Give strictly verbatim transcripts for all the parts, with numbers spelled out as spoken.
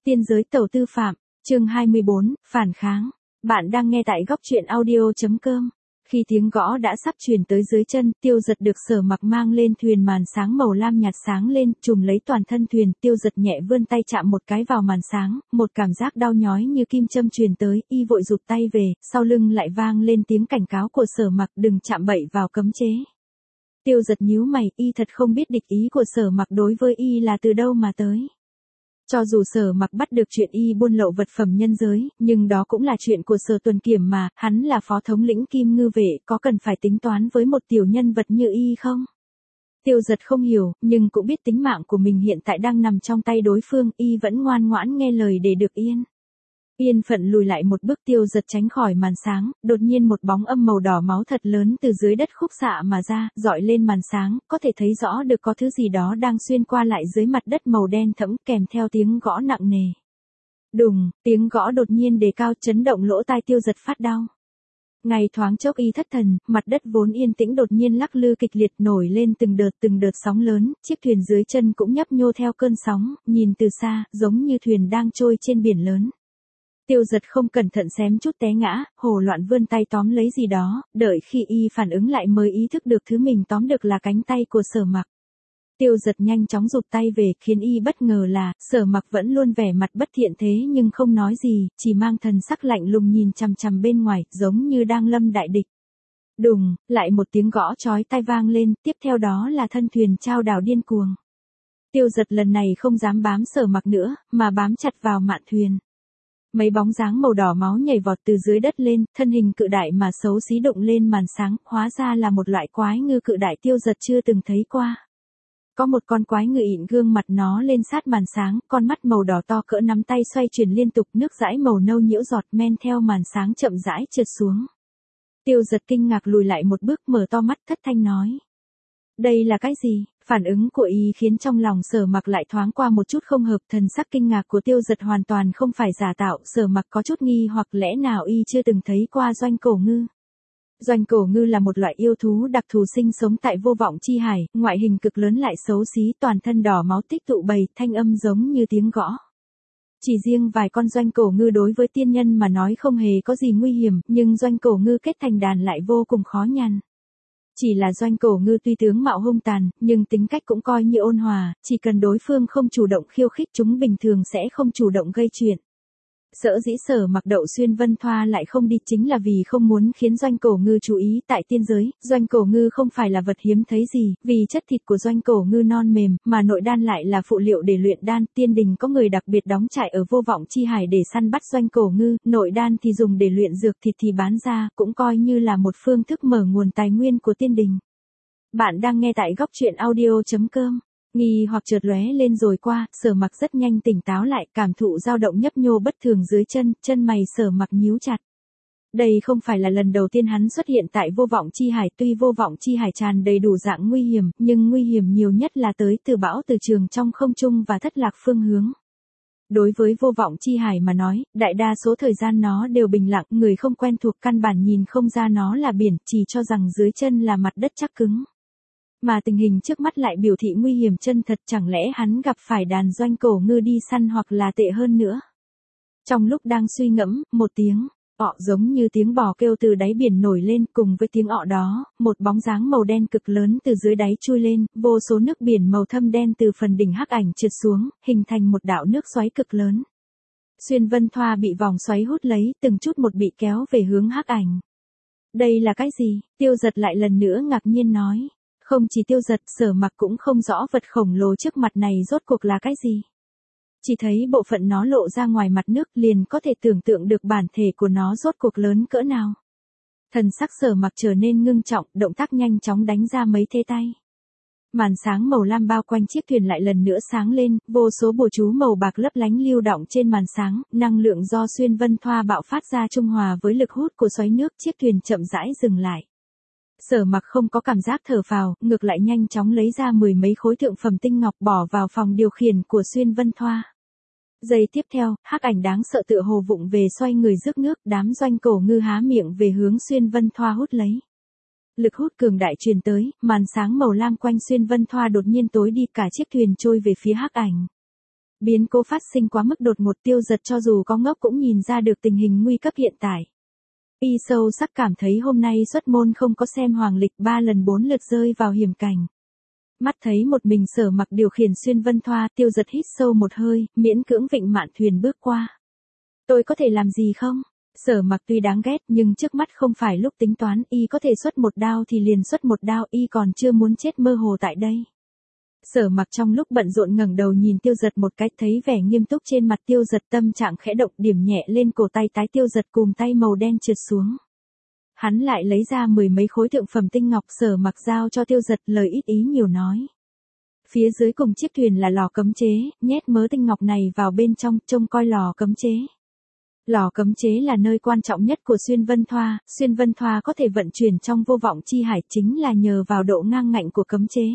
Tiên giới tẩu tư phạm, chương hai mươi bốn, phản kháng. Bạn đang nghe tại góc truyện audio.com. Khi tiếng gõ đã sắp truyền tới dưới chân, Tiêu Dật được Sở Mặc mang lên thuyền, màn sáng màu lam nhạt sáng lên, trùm lấy toàn thân thuyền. Tiêu Dật nhẹ vươn tay chạm một cái vào màn sáng, một cảm giác đau nhói như kim châm truyền tới, y vội rụt tay về, sau lưng lại vang lên tiếng cảnh cáo của Sở Mặc, đừng chạm bậy vào cấm chế. Tiêu Dật nhíu mày, y thật không biết địch ý của Sở Mặc đối với y là từ đâu mà tới. Cho dù Sở Mặc bắt được chuyện y buôn lậu vật phẩm nhân giới, nhưng đó cũng là chuyện của Sở Tuần Kiểm mà, hắn là phó thống lĩnh Kim Ngư Vệ, có cần phải tính toán với một tiểu nhân vật như y không? Tiêu Dật không hiểu, nhưng cũng biết tính mạng của mình hiện tại đang nằm trong tay đối phương, y vẫn ngoan ngoãn nghe lời để được yên. Yên phận lùi lại một bước, Tiêu Dật tránh khỏi màn sáng, đột nhiên một bóng âm màu đỏ máu thật lớn từ dưới đất khúc xạ mà ra, dọi lên màn sáng, có thể thấy rõ được có thứ gì đó đang xuyên qua lại dưới mặt đất màu đen thẫm, kèm theo tiếng gõ nặng nề. Đùng, tiếng gõ đột nhiên đề cao, chấn động lỗ tai Tiêu Dật phát đau. Ngay thoáng chốc y thất thần, mặt đất vốn yên tĩnh đột nhiên lắc lư kịch liệt, nổi lên từng đợt từng đợt sóng lớn, chiếc thuyền dưới chân cũng nhấp nhô theo cơn sóng, nhìn từ xa, giống như thuyền đang trôi trên biển lớn. Tiêu Dật không cẩn thận xém chút té ngã, hồ loạn vươn tay tóm lấy gì đó, đợi khi y phản ứng lại mới ý thức được thứ mình tóm được là cánh tay của Sở Mặc. Tiêu Dật nhanh chóng rụt tay về, khiến y bất ngờ là, Sở Mặc vẫn luôn vẻ mặt bất thiện thế nhưng không nói gì, chỉ mang thần sắc lạnh lùng nhìn chằm chằm bên ngoài, giống như đang lâm đại địch. Đùng, lại một tiếng gõ chói tai vang lên, tiếp theo đó là thân thuyền chao đảo điên cuồng. Tiêu Dật lần này không dám bám Sở Mặc nữa, mà bám chặt vào mạn thuyền. Mấy bóng dáng màu đỏ máu nhảy vọt từ dưới đất lên, thân hình cự đại mà xấu xí đụng lên màn sáng, hóa ra là một loại quái ngư cự đại Tiêu Dật chưa từng thấy qua. Có một con quái ngư ịn gương mặt nó lên sát màn sáng, con mắt màu đỏ to cỡ nắm tay xoay chuyển liên tục, nước dãi màu nâu nhiễu giọt men theo màn sáng chậm rãi trượt xuống. Tiêu Dật kinh ngạc lùi lại một bước, mở to mắt thất thanh nói. Đây là cái gì? Phản ứng của y khiến trong lòng Sở Mặc lại thoáng qua một chút không hợp, thần sắc kinh ngạc của Tiêu Dật hoàn toàn không phải giả tạo, Sở Mặc có chút nghi hoặc lẽ nào y chưa từng thấy qua doanh cổ ngư. Doanh cổ ngư là một loại yêu thú đặc thù sinh sống tại vô vọng chi hải, ngoại hình cực lớn lại xấu xí, toàn thân đỏ máu tích tụ bầy, thanh âm giống như tiếng gõ. Chỉ riêng vài con doanh cổ ngư đối với tiên nhân mà nói không hề có gì nguy hiểm, nhưng doanh cổ ngư kết thành đàn lại vô cùng khó nhằn. Chỉ là doanh cổ ngư tuy tướng mạo hung tàn, nhưng tính cách cũng coi như ôn hòa, chỉ cần đối phương không chủ động khiêu khích chúng bình thường sẽ không chủ động gây chuyện. Sở dĩ Sở Mặc đậu Xuyên Vân Thoa lại không đi chính là vì không muốn khiến doanh cổ ngư chú ý. Tại tiên giới, doanh cổ ngư không phải là vật hiếm thấy gì, vì chất thịt của doanh cổ ngư non mềm, mà nội đan lại là phụ liệu để luyện đan. Tiên đình có người đặc biệt đóng trại ở vô vọng chi hải để săn bắt doanh cổ ngư, nội đan thì dùng để luyện dược, thịt thì bán ra, cũng coi như là một phương thức mở nguồn tài nguyên của tiên đình. Bạn đang nghe tại góc truyện audio.com. Nghi hoặc chợt lóe lên rồi qua, Sở Mặc rất nhanh tỉnh táo lại, cảm thụ dao động nhấp nhô bất thường dưới chân, chân mày Sở Mặc nhíu chặt. Đây không phải là lần đầu tiên hắn xuất hiện tại vô vọng chi hải, tuy vô vọng chi hải tràn đầy đủ dạng nguy hiểm, nhưng nguy hiểm nhiều nhất là tới từ bão từ trường trong không trung và thất lạc phương hướng. Đối với vô vọng chi hải mà nói, đại đa số thời gian nó đều bình lặng, người không quen thuộc căn bản nhìn không ra nó là biển, chỉ cho rằng dưới chân là mặt đất chắc cứng. Mà tình hình trước mắt lại biểu thị nguy hiểm chân thật, chẳng lẽ hắn gặp phải đàn doanh cổ ngư đi săn hoặc là tệ hơn nữa. Trong lúc đang suy ngẫm, một tiếng ọ giống như tiếng bò kêu từ đáy biển nổi lên, cùng với tiếng ọ đó, một bóng dáng màu đen cực lớn từ dưới đáy chui lên, vô số nước biển màu thâm đen từ phần đỉnh hắc ảnh trượt xuống, hình thành một đạo nước xoáy cực lớn. Xuyên Vân Thoa bị vòng xoáy hút lấy, từng chút một bị kéo về hướng hắc ảnh. Đây là cái gì? Tiêu Dật lại lần nữa ngạc nhiên nói. Không chỉ Tiêu Dật, Sở Mặc cũng không rõ vật khổng lồ trước mặt này rốt cuộc là cái gì. Chỉ thấy bộ phận nó lộ ra ngoài mặt nước, liền có thể tưởng tượng được bản thể của nó rốt cuộc lớn cỡ nào. Thần sắc Sở Mặc trở nên ngưng trọng, động tác nhanh chóng đánh ra mấy thế tay. Màn sáng màu lam bao quanh chiếc thuyền lại lần nữa sáng lên, vô số bùa chú màu bạc lấp lánh lưu động trên màn sáng, năng lượng do Xuyên Vân Thoa bạo phát ra trung hòa với lực hút của xoáy nước, chiếc thuyền chậm rãi dừng lại. Sở Mặc không có cảm giác thở phào, ngược lại nhanh chóng lấy ra mười mấy khối thượng phẩm tinh ngọc bỏ vào phòng điều khiển của Xuyên Vân Thoa. Giây tiếp theo, hắc ảnh đáng sợ tựa hồ vụng về xoay người rước nước, đám doanh cổ ngư há miệng về hướng Xuyên Vân Thoa hút lấy. Lực hút cường đại truyền tới, màn sáng màu lam quanh Xuyên Vân Thoa đột nhiên tối đi, cả chiếc thuyền trôi về phía hắc ảnh. Biến cố phát sinh quá mức đột ngột, Tiêu Giật cho dù có ngốc cũng nhìn ra được tình hình nguy cấp hiện tại. Y sâu sắc cảm thấy hôm nay xuất môn không có xem hoàng lịch, ba lần bốn lượt rơi vào hiểm cảnh. Mắt thấy một mình Sở Mặc điều khiển Xuyên Vân Thoa, Tiêu Giật hít sâu một hơi, miễn cưỡng vịnh mạn thuyền bước qua. Tôi có thể làm gì không? Sở Mặc tuy đáng ghét nhưng trước mắt không phải lúc tính toán, y có thể xuất một đao thì liền xuất một đao, y còn chưa muốn chết mơ hồ tại đây. Sở Mặc trong lúc bận rộn ngẩng đầu nhìn Tiêu Giật một cái, thấy vẻ nghiêm túc trên mặt Tiêu Giật, tâm trạng khẽ động, điểm nhẹ lên cổ tay tái Tiêu Giật, cùng tay màu đen trượt xuống. Hắn lại lấy ra mười mấy khối thượng phẩm tinh ngọc, Sở Mặc giao cho Tiêu Giật, lời ít ý nhiều nói. Phía dưới cùng chiếc thuyền là lò cấm chế, nhét mớ tinh ngọc này vào bên trong, trông coi lò cấm chế. Lò cấm chế là nơi quan trọng nhất của Xuyên Vân Thoa, Xuyên Vân Thoa có thể vận chuyển trong vô vọng chi hải chính là nhờ vào độ ngang ngạnh của cấm chế.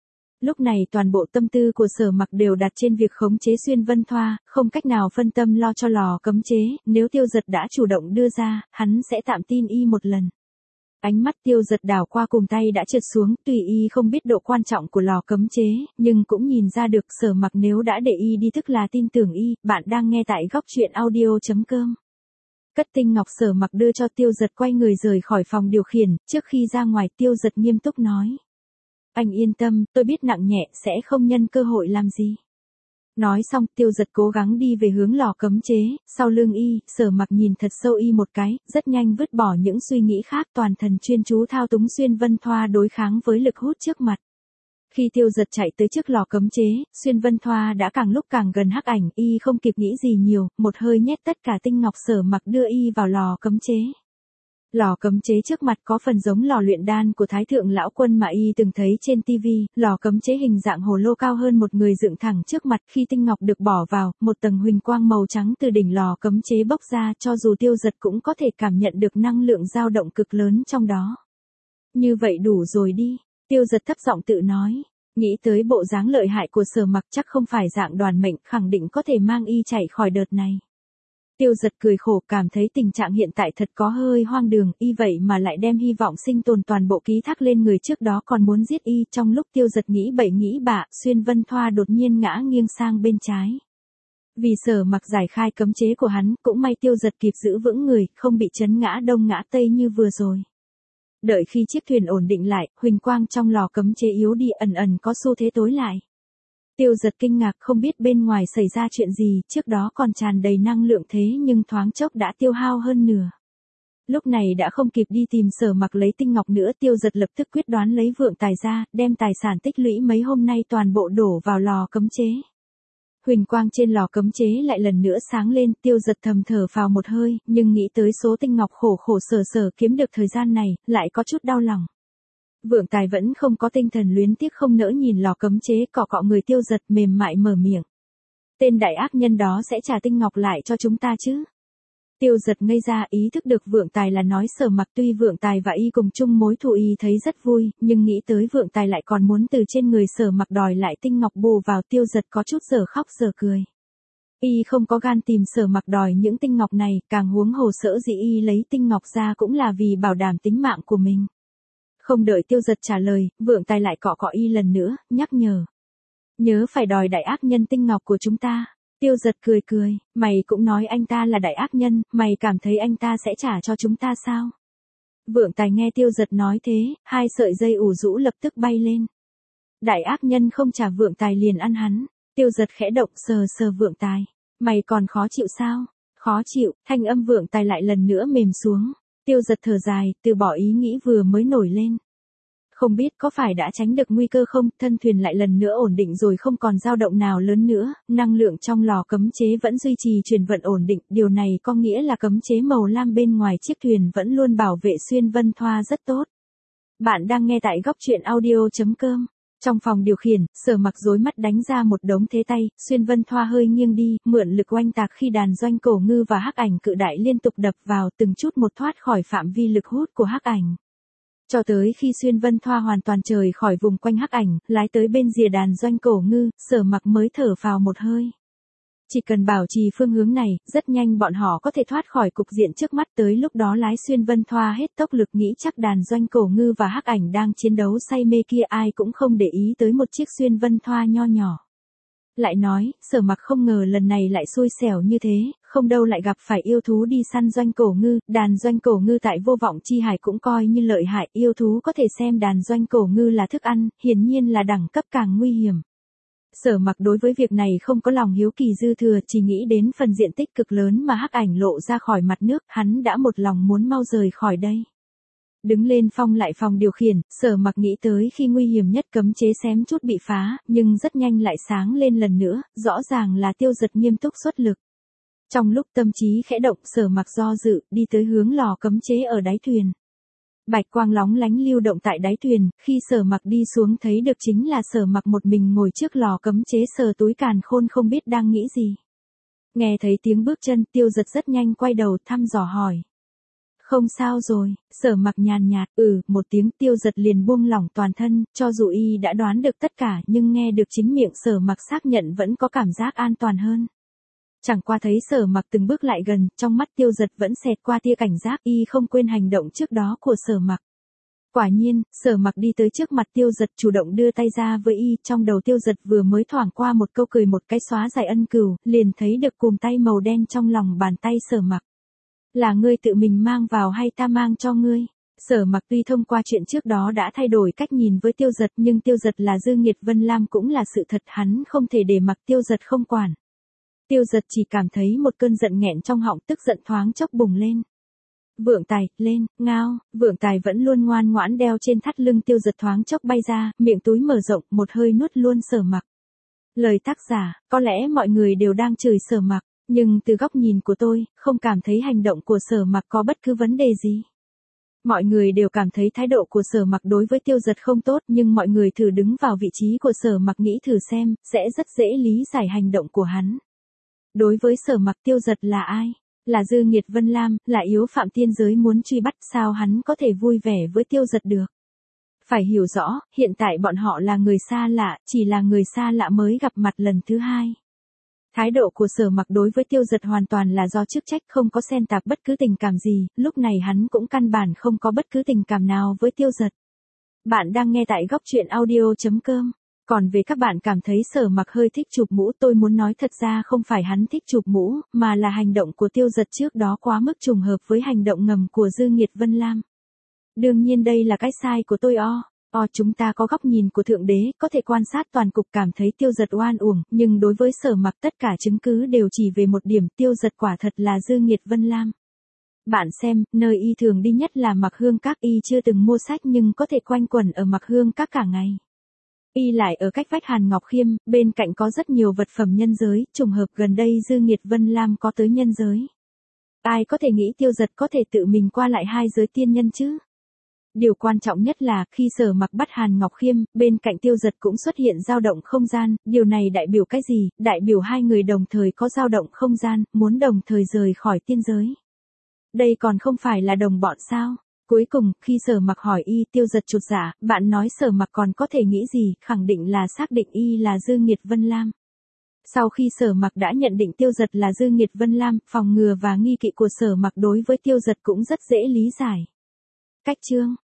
Lúc này toàn bộ tâm tư của Sở Mặc đều đặt trên việc khống chế Xuyên Vân Thoa, không cách nào phân tâm lo cho lò cấm chế, nếu Tiêu Giật đã chủ động đưa ra, hắn sẽ tạm tin y một lần. Ánh mắt Tiêu Giật đảo qua, cùng tay đã trượt xuống, tùy y không biết độ quan trọng của lò cấm chế, nhưng cũng nhìn ra được Sở Mặc nếu đã để y đi tức là tin tưởng y. Bạn đang nghe tại góc truyện audio chấm com. Cất tinh ngọc, Sở Mặc đưa cho Tiêu Giật, quay người rời khỏi phòng điều khiển, trước khi ra ngoài Tiêu Giật nghiêm túc nói. Anh yên tâm, tôi biết nặng nhẹ, sẽ không nhân cơ hội làm gì. Nói xong, Tiêu Giật cố gắng đi về hướng lò cấm chế, sau lưng y, Sở Mặc nhìn thật sâu y một cái, rất nhanh vứt bỏ những suy nghĩ khác, toàn thần chuyên chú thao túng Xuyên Vân Thoa đối kháng với lực hút trước mặt. Khi Tiêu Giật chạy tới trước lò cấm chế, Xuyên Vân Thoa đã càng lúc càng gần hắc ảnh, y không kịp nghĩ gì nhiều, một hơi nhét tất cả tinh ngọc, Sở Mặc đưa y vào lò cấm chế. Lò cấm chế trước mặt có phần giống lò luyện đan của Thái Thượng Lão Quân mà y từng thấy trên tivi, lò cấm chế hình dạng hồ lô cao hơn một người dựng thẳng trước mặt, khi tinh ngọc được bỏ vào, một tầng huỳnh quang màu trắng từ đỉnh lò cấm chế bốc ra, cho dù Tiêu Giật cũng có thể cảm nhận được năng lượng dao động cực lớn trong đó. Như vậy đủ rồi đi, Tiêu Giật thấp giọng tự nói, nghĩ tới bộ dáng lợi hại của Sở Mặc chắc không phải dạng đoàn mệnh, khẳng định có thể mang y chạy khỏi đợt này. Tiêu Giật cười khổ, cảm thấy tình trạng hiện tại thật có hơi hoang đường, y vậy mà lại đem hy vọng sinh tồn toàn bộ ký thác lên người trước đó còn muốn giết y. Trong lúc Tiêu Giật nghĩ bậy nghĩ bạ, Xuyên Vân Thoa đột nhiên ngã nghiêng sang bên trái. Vì Sở Mặc giải khai cấm chế của hắn, cũng may Tiêu Giật kịp giữ vững người, không bị chấn ngã đông ngã tây như vừa rồi. Đợi khi chiếc thuyền ổn định lại, huỳnh quang trong lò cấm chế yếu đi, ẩn ẩn có xu thế tối lại. Tiêu Giật kinh ngạc, không biết bên ngoài xảy ra chuyện gì, trước đó còn tràn đầy năng lượng thế nhưng thoáng chốc đã tiêu hao hơn nửa. Lúc này đã không kịp đi tìm Sở Mặc lấy tinh ngọc nữa, Tiêu Giật lập tức quyết đoán lấy vượng tài ra, đem tài sản tích lũy mấy hôm nay toàn bộ đổ vào lò cấm chế. Huỳnh quang trên lò cấm chế lại lần nữa sáng lên, Tiêu Giật thầm thở phào một hơi, nhưng nghĩ tới số tinh ngọc khổ khổ sở sở kiếm được thời gian này, lại có chút đau lòng. Vượng tài vẫn không có tinh thần luyến tiếc không nỡ nhìn lò cấm chế, cọ cọ người Tiêu Giật, mềm mại mở miệng. Tên đại ác nhân đó sẽ trả tinh ngọc lại cho chúng ta chứ? Tiêu Giật ngây ra, ý thức được vượng tài là nói Sở Mặc, tuy vượng tài và y cùng chung mối thù y thấy rất vui, nhưng nghĩ tới vượng tài lại còn muốn từ trên người Sở Mặc đòi lại tinh ngọc bù vào, Tiêu Giật có chút dở khóc dở cười. Y không có gan tìm Sở Mặc đòi những tinh ngọc này, càng huống hồ sở dĩ y lấy tinh ngọc ra cũng là vì bảo đảm tính mạng của mình. Không đợi Tiêu Giật trả lời, vượng tài lại cọ cọ y lần nữa, nhắc nhở. Nhớ phải đòi đại ác nhân tinh ngọc của chúng ta. Tiêu Giật cười cười, mày cũng nói anh ta là đại ác nhân, mày cảm thấy anh ta sẽ trả cho chúng ta sao? Vượng tài nghe Tiêu Giật nói thế, hai sợi dây ủ rũ lập tức bay lên. Đại ác nhân không trả vượng tài liền ăn hắn. Tiêu Giật khẽ động, sờ sờ vượng tài. Mày còn khó chịu sao? Khó chịu, thanh âm vượng tài lại lần nữa mềm xuống. Tiêu Giật thở dài, từ bỏ ý nghĩ vừa mới nổi lên. Không biết có phải đã tránh được nguy cơ không, thân thuyền lại lần nữa ổn định rồi, không còn dao động nào lớn nữa, năng lượng trong lò cấm chế vẫn duy trì chuyển vận ổn định, điều này có nghĩa là cấm chế màu lam bên ngoài chiếc thuyền vẫn luôn bảo vệ Xuyên Vân Thoa rất tốt. Bạn đang nghe tại góc truyện audio chấm com. Trong phòng điều khiển, Sở Mặc rối mắt đánh ra một đống thế tay, Xuyên Vân Thoa hơi nghiêng đi, mượn lực oanh tạc khi đàn doanh cổ ngư và hắc ảnh cự đại liên tục đập vào, từng chút một thoát khỏi phạm vi lực hút của hắc ảnh. Cho tới khi Xuyên Vân Thoa hoàn toàn rời khỏi vùng quanh hắc ảnh, lái tới bên rìa đàn doanh cổ ngư, Sở Mặc mới thở phào một hơi. Chỉ cần bảo trì phương hướng này, rất nhanh bọn họ có thể thoát khỏi cục diện trước mắt, tới lúc đó lái Xuyên Vân Thoa hết tốc lực, nghĩ chắc đàn doanh cổ ngư và hắc ảnh đang chiến đấu say mê kia ai cũng không để ý tới một chiếc Xuyên Vân Thoa nho nhỏ. Lại nói, Sở Mặc không ngờ lần này lại xui xẻo như thế, không đâu lại gặp phải yêu thú đi săn doanh cổ ngư, đàn doanh cổ ngư tại Vô Vọng Chi Hải cũng coi như lợi hại, yêu thú có thể xem đàn doanh cổ ngư là thức ăn, hiển nhiên là đẳng cấp càng nguy hiểm. Sở Mặc đối với việc này không có lòng hiếu kỳ dư thừa, chỉ nghĩ đến phần diện tích cực lớn mà hắc ảnh lộ ra khỏi mặt nước, hắn đã một lòng muốn mau rời khỏi đây. Đứng lên phong lại phòng điều khiển, Sở Mặc nghĩ tới khi nguy hiểm nhất cấm chế xém chút bị phá, nhưng rất nhanh lại sáng lên lần nữa, rõ ràng là Tiêu Dật nghiêm túc xuất lực. Trong lúc tâm trí khẽ động, Sở Mặc do dự, đi tới hướng lò cấm chế ở đáy thuyền. Bạch quang lóng lánh lưu động tại đáy thuyền, khi Sở Mặc đi xuống thấy được chính là Sở Mặc một mình ngồi trước lò cấm chế sờ túi càn khôn không biết đang nghĩ gì. Nghe thấy tiếng bước chân, Tiêu Dật rất nhanh quay đầu thăm dò hỏi. Không sao rồi, Sở Mặc nhàn nhạt, ừ, một tiếng. Tiêu Dật liền buông lỏng toàn thân, cho dù y đã đoán được tất cả nhưng nghe được chính miệng Sở Mặc xác nhận vẫn có cảm giác an toàn hơn. Chẳng qua thấy Sở Mặc từng bước lại gần, trong mắt Tiêu Dật vẫn xẹt qua tia cảnh giác, y không quên hành động trước đó của Sở Mặc. Quả nhiên, Sở Mặc đi tới trước mặt Tiêu Dật chủ động đưa tay ra với y, trong đầu Tiêu Dật vừa mới thoảng qua một câu cười một cái xóa dài ân cừu, liền thấy được cùm tay màu đen trong lòng bàn tay Sở Mặc. Là ngươi tự mình mang vào hay ta mang cho ngươi? Sở Mặc tuy thông qua chuyện trước đó đã thay đổi cách nhìn với Tiêu Dật, nhưng Tiêu Dật là Dương Nghiệt Vân Lam cũng là sự thật, hắn không thể để mặc Tiêu Dật không quản. Tiêu Dật chỉ cảm thấy một cơn giận nghẹn trong họng, tức giận thoáng chốc bùng lên. Vượng Tài, lên, ngao. Vượng Tài vẫn luôn ngoan ngoãn đeo trên thắt lưng Tiêu Dật thoáng chốc bay ra, miệng túi mở rộng, một hơi nuốt luôn Sở Mặc. Lời tác giả, có lẽ mọi người đều đang chửi Sở Mặc, nhưng từ góc nhìn của tôi, không cảm thấy hành động của Sở Mặc có bất cứ vấn đề gì. Mọi người đều cảm thấy thái độ của Sở Mặc đối với Tiêu Dật không tốt, nhưng mọi người thử đứng vào vị trí của Sở Mặc nghĩ thử xem, sẽ rất dễ lý giải hành động của hắn. Đối với Sở Mặc, Tiêu Dật là ai? Là Dư Nghiệt Vân Lam, là yếu phạm tiên giới muốn truy bắt, sao hắn có thể vui vẻ với Tiêu Dật được? Phải hiểu rõ, hiện tại bọn họ là người xa lạ, chỉ là người xa lạ mới gặp mặt lần thứ hai. Thái độ của Sở Mặc đối với Tiêu Dật hoàn toàn là do chức trách, không có xen tạp bất cứ tình cảm gì, lúc này hắn cũng căn bản không có bất cứ tình cảm nào với Tiêu Dật. Bạn đang nghe tại góc truyện audio chấm com. Còn về các bạn cảm thấy Sở Mặc hơi thích chụp mũ, tôi muốn nói thật ra không phải hắn thích chụp mũ, mà là hành động của Tiêu Dật trước đó quá mức trùng hợp với hành động ngầm của Dư Nghiệt Vân Lam. Đương nhiên đây là cái sai của tôi o. O chúng ta có góc nhìn của Thượng Đế, có thể quan sát toàn cục cảm thấy Tiêu Dật oan uổng, nhưng đối với Sở Mặc tất cả chứng cứ đều chỉ về một điểm, Tiêu Dật quả thật là Dư Nghiệt Vân Lam. Bạn xem, nơi y thường đi nhất là Mặc Hương Các, y chưa từng mua sách nhưng có thể quanh quẩn ở Mặc Hương Các cả ngày. Y lại ở cách vách Hàn Ngọc Khiêm, bên cạnh có rất nhiều vật phẩm nhân giới, trùng hợp gần đây Dư Nghiệt Vân Lam có tới nhân giới. Ai có thể nghĩ Tiêu Dật có thể tự mình qua lại hai giới tiên nhân chứ? Điều quan trọng nhất là, khi Sở Mặc bắt Hàn Ngọc Khiêm, bên cạnh Tiêu Dật cũng xuất hiện dao động không gian, điều này đại biểu cái gì? Đại biểu hai người đồng thời có dao động không gian, muốn đồng thời rời khỏi tiên giới. Đây còn không phải là đồng bọn sao? Cuối cùng, khi Sở Mặc hỏi y, Tiêu Dật chột dạ, bạn nói Sở Mặc còn có thể nghĩ gì, khẳng định là xác định y là Dư Nghiệt Vân Lam. Sau khi Sở Mặc đã nhận định Tiêu Dật là Dư Nghiệt Vân Lam, phòng ngừa và nghi kỵ của Sở Mặc đối với Tiêu Dật cũng rất dễ lý giải. Cách chương